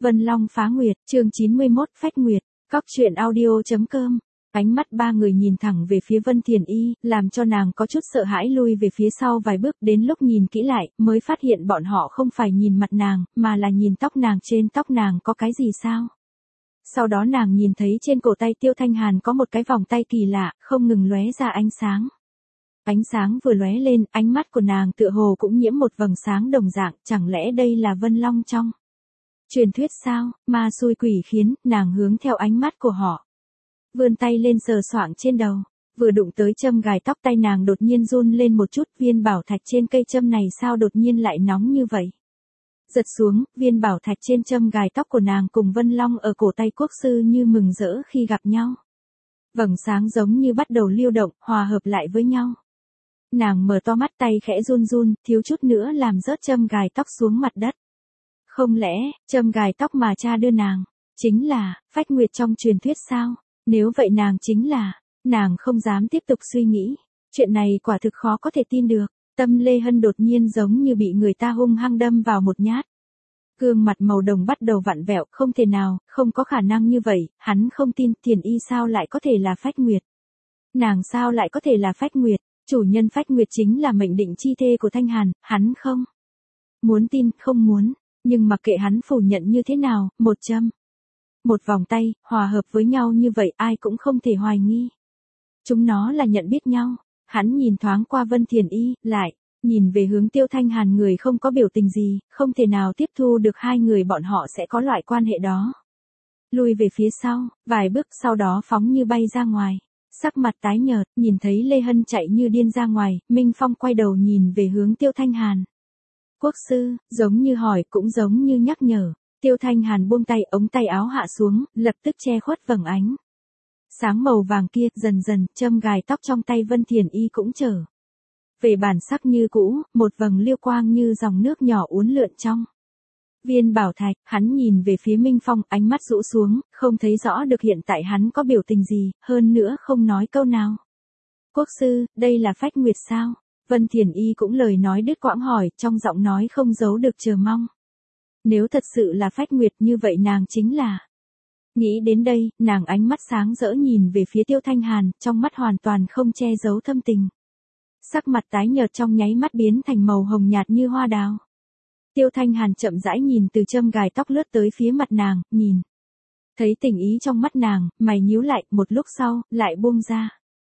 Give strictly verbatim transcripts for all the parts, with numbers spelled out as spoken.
Vân Long phá nguyệt, chương chín mươi mốt, phách nguyệt, cóc truyện audio.com. Ánh mắt ba người nhìn thẳng về phía Vân Thiền Y, làm cho nàng có chút sợ hãi lui về phía sau vài bước, đến lúc nhìn kỹ lại, mới phát hiện bọn họ không phải nhìn mặt nàng, mà là nhìn tóc nàng, trên tóc nàng có cái gì sao? Sau đó nàng nhìn thấy trên cổ tay Tiêu Thanh Hàn có một cái vòng tay kỳ lạ, không ngừng lóe ra ánh sáng. Ánh sáng vừa lóe lên, ánh mắt của nàng tựa hồ cũng nhiễm một vầng sáng đồng dạng, chẳng lẽ đây là Vân Long trong truyền thuyết sao? Ma xui quỷ khiến, nàng hướng theo ánh mắt của họ, vươn tay lên sờ soạng trên đầu, vừa đụng tới châm gài tóc, tay nàng đột nhiên run lên một chút, viên bảo thạch trên cây châm này sao đột nhiên lại nóng như vậy? Giật xuống, viên bảo thạch trên châm gài tóc của nàng cùng Vân Long ở cổ tay quốc sư như mừng rỡ khi gặp nhau. Vầng sáng giống như bắt đầu lưu động, hòa hợp lại với nhau. Nàng mở to mắt, tay khẽ run run, thiếu chút nữa làm rớt châm gài tóc xuống mặt đất. Không lẽ, châm gài tóc mà cha đưa nàng, chính là, phách nguyệt trong truyền thuyết sao? Nếu vậy nàng chính là, nàng không dám tiếp tục suy nghĩ. Chuyện này quả thực khó có thể tin được. Tâm Lê Hân đột nhiên giống như bị người ta hung hăng đâm vào một nhát. Gương mặt màu đồng bắt đầu vặn vẹo, không thể nào, không có khả năng như vậy, hắn không tin Thiền Y sao lại có thể là phách nguyệt. Nàng sao lại có thể là phách nguyệt, chủ nhân phách nguyệt chính là mệnh định chi thê của Thanh Hàn, hắn không muốn tin, không muốn, nhưng mặc kệ hắn phủ nhận như thế nào, một châm, một vòng tay, hòa hợp với nhau như vậy ai cũng không thể hoài nghi. Chúng nó là nhận biết nhau. Hắn nhìn thoáng qua Vân Thiền Y, lại nhìn về hướng Tiêu Thanh Hàn, người không có biểu tình gì, không thể nào tiếp thu được hai người bọn họ sẽ có loại quan hệ đó. Lui về phía sau, vài bước, sau đó phóng như bay ra ngoài. Sắc mặt tái nhợt, nhìn thấy Lê Hân chạy như điên ra ngoài, Minh Phong quay đầu nhìn về hướng Tiêu Thanh Hàn. Quốc sư, giống như hỏi cũng giống như nhắc nhở. Tiêu Thanh Hàn buông tay, ống tay áo hạ xuống, lập tức che khuất vầng ánh sáng màu vàng kia, dần dần, châm gài tóc trong tay Vân Thiền Y cũng trở về bản sắc như cũ, một vầng liêu quang như dòng nước nhỏ uốn lượn trong viên bảo thạch. Hắn nhìn về phía Minh Phong, ánh mắt rũ xuống, không thấy rõ được hiện tại hắn có biểu tình gì, hơn nữa không nói câu nào. Quốc sư, đây là phách nguyệt sao? Vân Thiền Y cũng lời nói đứt quãng hỏi, trong giọng nói không giấu được chờ mong. Nếu thật sự là phách nguyệt như vậy nàng chính là... Nghĩ đến đây, nàng ánh mắt sáng rỡ nhìn về phía Tiêu Thanh Hàn, trong mắt hoàn toàn không che giấu thâm tình. Sắc mặt tái nhợt trong nháy mắt biến thành màu hồng nhạt như hoa đào. Tiêu Thanh Hàn chậm rãi nhìn từ châm gài tóc lướt tới phía mặt nàng, nhìn. Thấy tình ý trong mắt nàng, mày nhíu lại, một lúc sau, lại buông ra.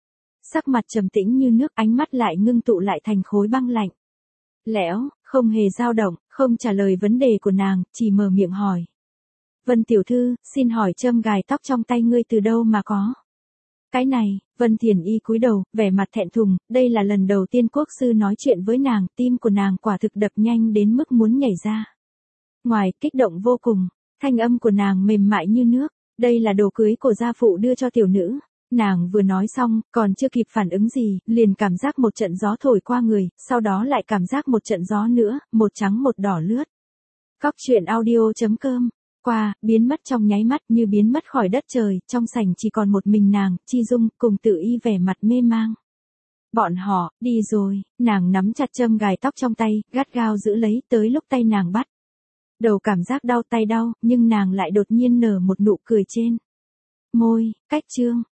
Sắc mặt trầm tĩnh như nước, ánh mắt lại ngưng tụ lại thành khối băng lạnh. Lẽo, không hề dao động, không trả lời vấn đề của nàng, chỉ mở miệng hỏi. Vân tiểu thư, xin hỏi châm gài tóc trong tay ngươi từ đâu mà có? Cái này, Vân Thiền Y cúi đầu, vẻ mặt thẹn thùng, đây là lần đầu tiên quốc sư nói chuyện với nàng, tim của nàng quả thực đập nhanh đến mức muốn nhảy ra. Ngoài, kích động vô cùng, thanh âm của nàng mềm mại như nước, đây là đồ cưới của gia phụ đưa cho tiểu nữ. Nàng vừa nói xong, còn chưa kịp phản ứng gì, liền cảm giác một trận gió thổi qua người, sau đó lại cảm giác một trận gió nữa, một trắng một đỏ lướt. Cóc truyện audio.com. Qua, biến mất trong nháy mắt như biến mất khỏi đất trời, trong sảnh chỉ còn một mình nàng, Chi Dung, cùng Tự Y vẻ mặt mê mang. Bọn họ, đi rồi, nàng nắm chặt châm gài tóc trong tay, gắt gao giữ lấy, tới lúc tay nàng bắt đầu cảm giác đau tay đau, nhưng nàng lại đột nhiên nở một nụ cười trên môi. Cách chương